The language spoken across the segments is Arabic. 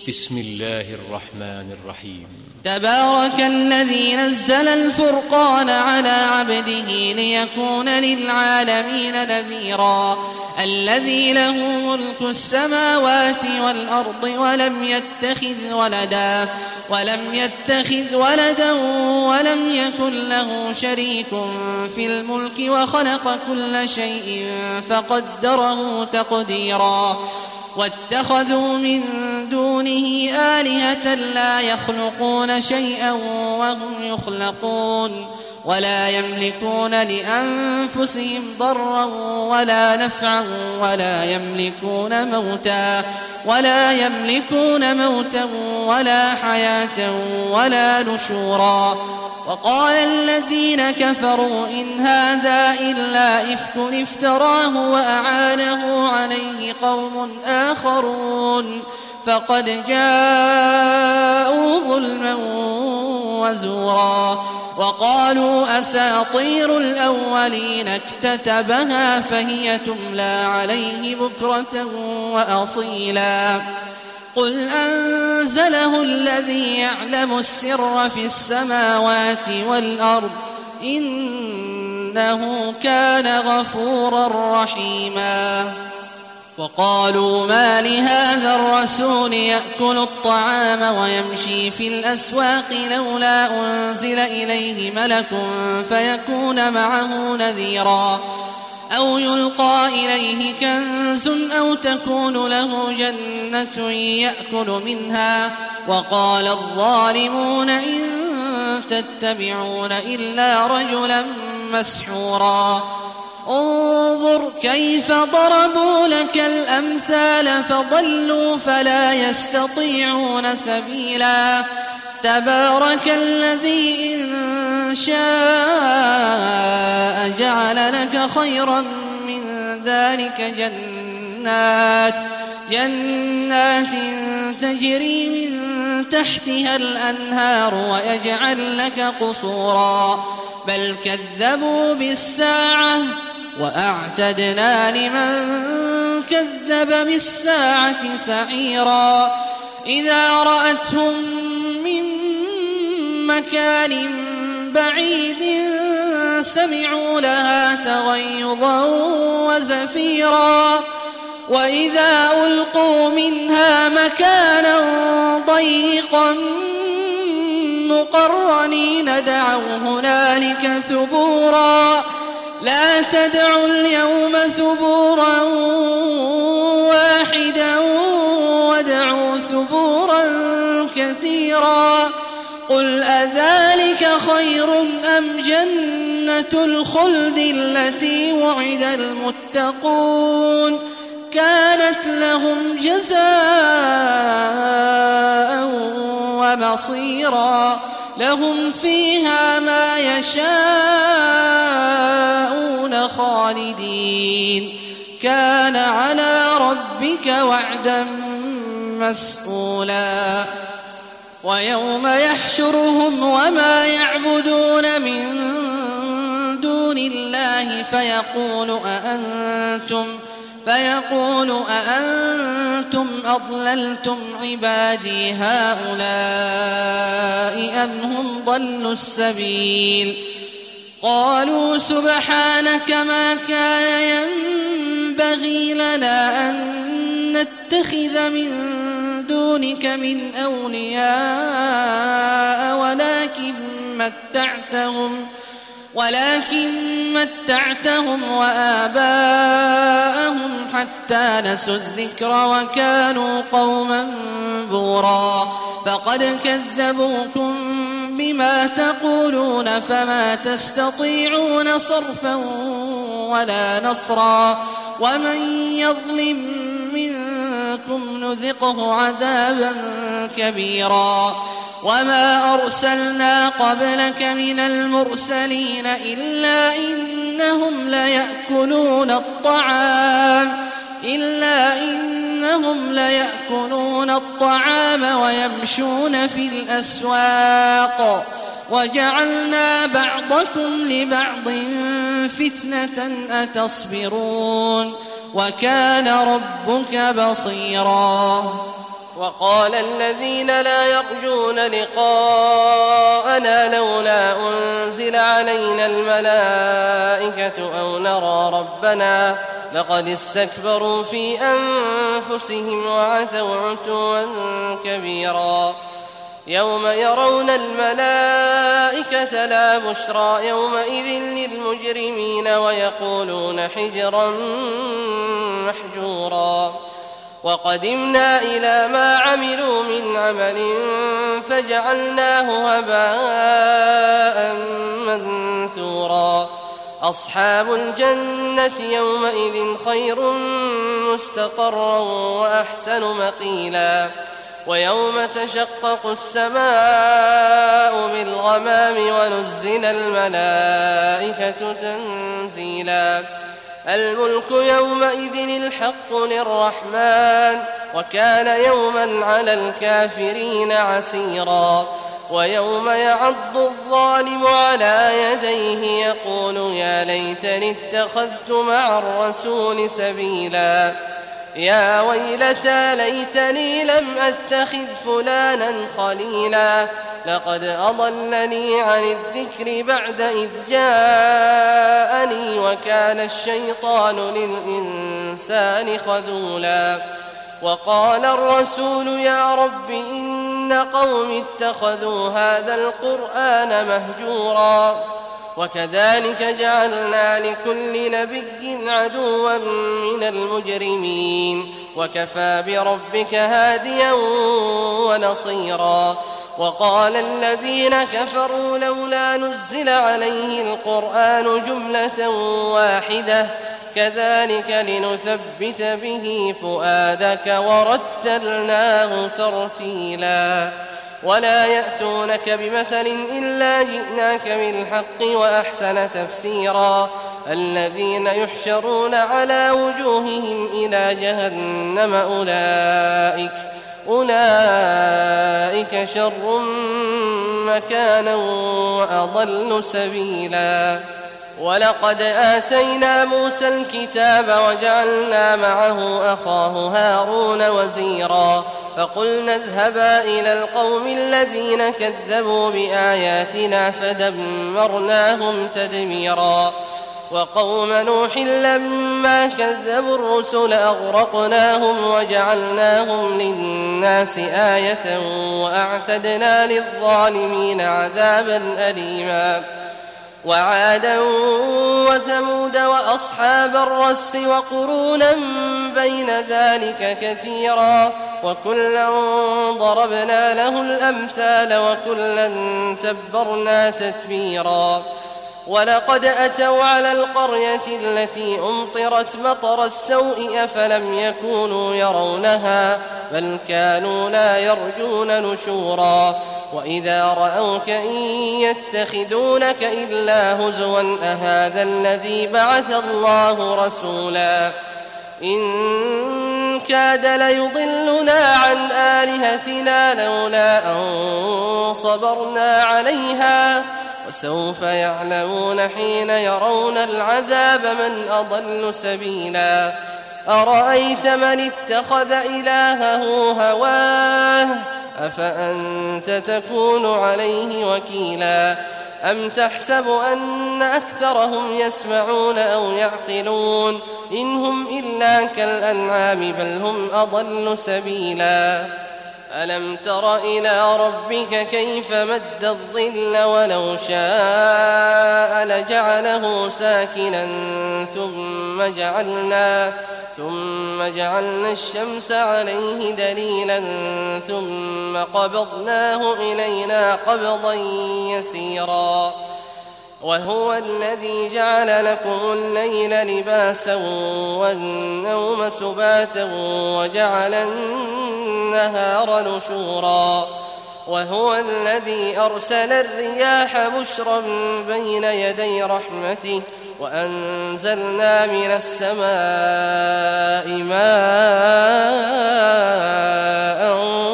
بسم الله الرحمن الرحيم. تبارك الذي نزل الفرقان على عبده ليكون للعالمين نذيرا الذي له ملك السماوات والأرض ولم يتخذ ولدا ولم يكن له شريك في الملك وخلق كل شيء فقدره تقديرا واتخذوا من دونه آلهة لا يخلقون شيئا وهم يخلقون ولا يملكون لأنفسهم ضرا ولا نفعا ولا يملكون موتا ولا حياة ولا نشورا. وقال الذين كفروا إن هذا إلا إفك افتراه وأعانه عليه قوم آخرون فقد جاءوا ظلما وزورا. وقالوا أساطير الأولين اكتتبها فهي تملى عليه بكرة وأصيلا قل أنزله الذي يعلم السر في السماوات والأرض إنه كان غفورا رحيما. وقالوا ما لهذا الرسول يأكل الطعام ويمشي في الأسواق لولا أنزل إليه ملك فيكون معه نذيرا أو يلقى إليه كنز أو تكون له جنة يأكل منها. وقال الظالمون إن تتبعون إلا رجلا مسحورا. انظر كيف ضربوا لك الأمثال فضلوا فلا يستطيعون سبيلا. تبارك الذي إن شاء جعل لك خيرا من ذلك جنات تجري من تحتها الأنهار ويجعل لك قصورا بل كذبوا بالساعة وأعتدنا لمن كذب بالساعة سعيرا. إذا رأتهم من مكان بعيد سمعوا لها تغيظا وزفيرا وإذا ألقوا منها مكانا ضيقا مقرنين دعوا هنالك ثبورا لا تدعوا اليوم ثبورا واحدا وادعوا ثبورا كثيرا. قل أذلك خير أم جنة الخلد التي وعد المتقون كانت لهم جزاء ومصيرا لهم فيها ما يشاءون خالدين كان على ربك وعدا مسئولا. ويوم يحشرهم وما يعبدون من دون الله فيقول أأنتم أضللتم عبادي هؤلاء أم هم ضلوا السبيل. قالوا سبحانك ما كان ينبغي لنا أن نتخذ من دونك من أولياء ولكن متعتهم وآباءهم حتى نسوا الذكر وكانوا قوما بورا. فقد كذبوكم بما تقولون فما تستطيعون صرفا ولا نصرا ومن يظلم منكم نذقه عذابا كبيرا. وما أرسلنا قبلك من المرسلين إلا إنهم ليأكلون الطعام ويمشون في الأسواق وجعلنا بعضكم لبعض فتنة أتصبرون وكان ربك بصيرا. وقال الذين لا يرجون لقاءنا لولا أنزل علينا الملائكة أو نرى ربنا لقد استكبروا في أنفسهم وعتوا عتوا كبيرا يوم يرون الملائكة لا بشرى يومئذ للمجرمين ويقولون حجرا محجورا وقدمنا إلى ما عملوا من عمل فجعلناه هباء منثورا أصحاب الجنة يومئذ خير مستقرا وأحسن مقيلا ويوم تشقق السماء بالغمام ونزل الملائكة تنزيلا الملك يومئذ الحق للرحمن وكان يوما على الكافرين عسيرا ويوم يعض الظالم على يديه يقول يا ليتني اتخذت مع الرسول سبيلا يا ويلتى ليتني لم أتخذ فلانا خليلا لقد أضلني عن الذكر بعد إذ جاءني وكان الشيطان للإنسان خذولا وقال الرسول يا رب إن قوم اتخذوا هذا القرآن مهجورا وكذلك جعلنا لكل نبي عدوا من المجرمين وكفى بربك هاديا ونصيرا وقال الذين كفروا لولا نزل عليه القرآن جملة واحدة كذلك لنثبت به فؤادك ورتلناه ترتيلا ولا يأتونك بمثل إلا جئناك بالحق وأحسن تفسيرا الذين يحشرون على وجوههم إلى جهنم أولئك شر مكانا وأضل سبيلا ولقد آتينا موسى الكتاب وجعلنا معه أخاه هارون وزيرا فقلنا اذهبا إلى القوم الذين كذبوا بآياتنا فدمرناهم تدميرا وقوم نوح لما كذبوا الرسل أغرقناهم وجعلناهم للناس آية وأعتدنا للظالمين عذابا أليما وعادا وثمود وأصحاب الرس وقرونا بين ذلك كثيرا وكلا ضربنا له الأمثال وكلا تبرنا تتبيرا ولقد أتوا على القرية التي أمطرت مطر السوء أفلم يكونوا يرونها بل كانوا لا يرجون نشورا وإذا رأوك إن يتخذونك إلا هزوا أهذا الذي بعث الله رسولا إن كاد ليضلنا عن آلهتنا لولا أن صبرنا عليها وسوف يعلمون حين يرون العذاب من أضل سبيلا أرأيت من اتخذ إلهه هواه أفأنت تكون عليه وكيلا أم تحسب أن أكثرهم يسمعون أو يعقلون إن هم إلا كالأنعام بل هم أضل سبيلا ألم تر إلى ربك كيف مد الظل ولو شاء لجعله ساكنا ثم جعلنا الشمس عليه دليلا ثم قبضناه إلينا قبضا يسيرا وهو الذي جعل لكم الليل لباسا والنوم سباتا وجعل النهار نشورا وهو الذي أرسل الرياح بشرا بين يدي رحمته وأنزلنا من السماء ماء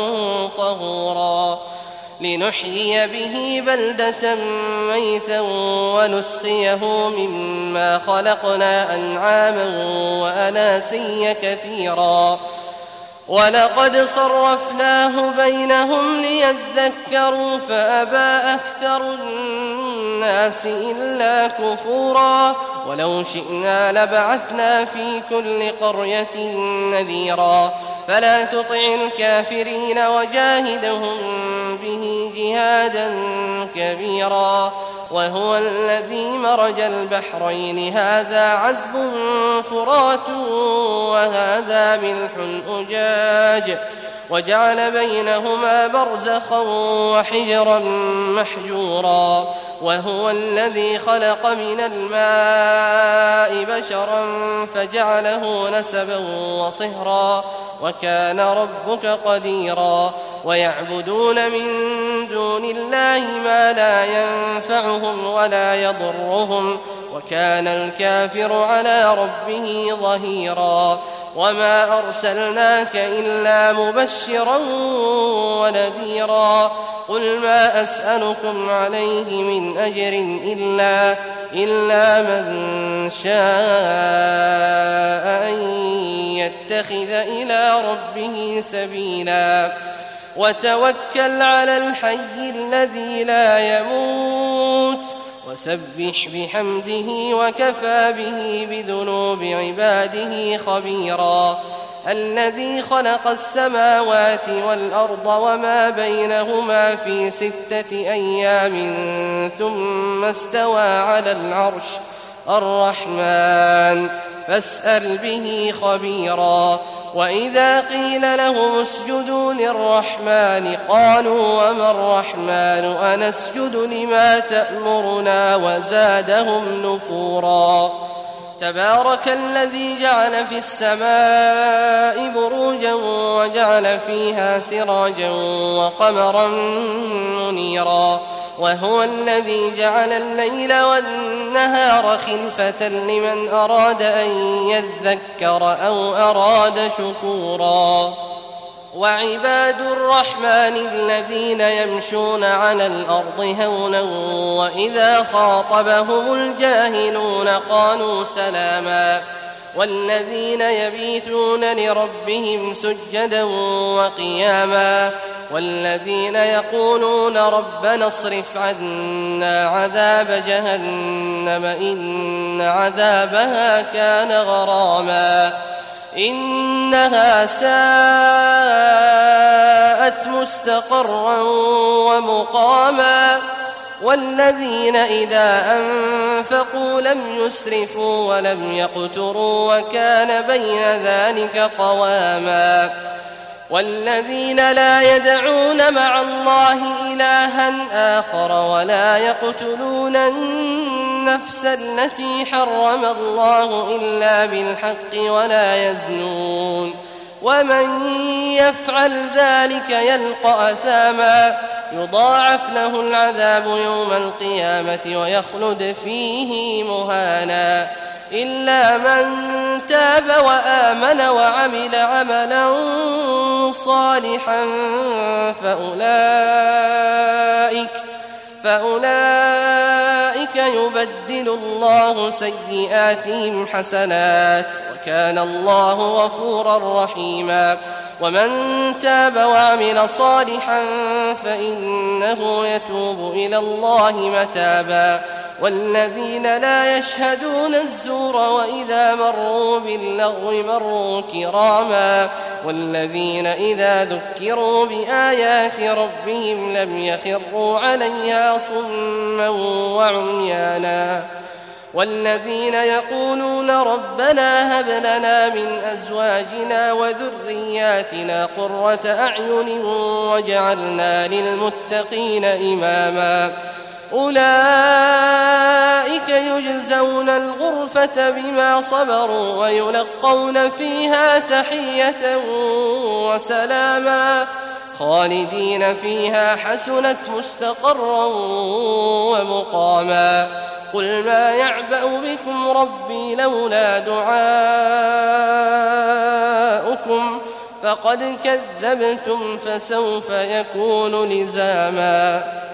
طهورا لنحيي به بلدة ميتا ونسقيه مما خلقنا أنعاما وأناسيا كثيرا ولقد صرفناه بينهم ليذكروا فأبى أكثر الناس إلا كفورا ولو شئنا لبعثنا في كل قرية نذيرا فلا تطع الكافرين وجاهدهم به جهادا كبيرا وهو الذي مرج البحرين هذا عذب فرات وهذا ملح أجاج وجعل بينهما برزخا وحجرا محجورا وهو الذي خلق من الماء بشرا فجعله نسبا وصهرا وكان ربك قديرا ويعبدون من دون الله ما لا ينفعهم ولا يضرهم وكان الكافر على ربه ظهيرا وما أرسلناك إلا مبشرا ونذيرا قل ما أسألكم عليه من أجر إلا من شاء أن يتخذ إلى ربه سبيلا وتوكل على الحي الذي لا يموت وسبح بحمده وكفى به بذنوب عباده خبيرا الذي خلق السماوات والأرض وما بينهما في 6 أيام ثم استوى على العرش الرحمن فاسأل به خبيرا وإذا قيل لهم اسجدوا للرحمن قالوا وما الرحمن أنسجد لما تأمرنا وزادهم نفورا تبارك الذي جعل في السماء بروجا وجعل فيها سراجا وقمرا منيرا وهو الذي جعل الليل والنهار خلفة لمن أراد أن يذكر أو أراد شكورا وعباد الرحمن الذين يمشون على الأرض هونا وإذا خاطبهم الجاهلون قالوا سلاما والذين يبيتون لربهم سجدا وقياما والذين يقولون ربنا اصرف عنا عذاب جهنم إن عذابها كان غراما إنها ساءت مستقرا ومقاما والذين إذا أنفقوا لم يسرفوا ولم يقتروا وكان بين ذلك قواما والذين لا يدعون مع الله إلها آخر ولا يقتلون النفس التي حرم الله إلا بالحق ولا يزنون ومن يفعل ذلك يلقى أثاما يضاعف له العذاب يوم القيامة ويخلد فيه مهانا إلا من تاب وآمن وعمل عملا صالحا فأولئك يبدل الله سيئاتهم حسنات وكان الله غفورا رحيما ومن تاب وعمل صالحا فإنه يتوب إلى الله متابا والذين لا يشهدون الزور وإذا مروا باللغو مروا كراما والذين إذا ذكروا بآيات ربهم لم يخروا عليها صما وعميانا والذين يقولون ربنا هب لنا من أزواجنا وذرياتنا قرة أعين واجعلنا للمتقين إماما أولئك يجزون الغرفة بما صبروا ويلقون فيها تحية وسلاما خالدين فيها حسنت مستقرا ومقاما قل ما يعبأ بكم ربي لولا دعاؤكم فقد كذبتم فسوف يكون لزاما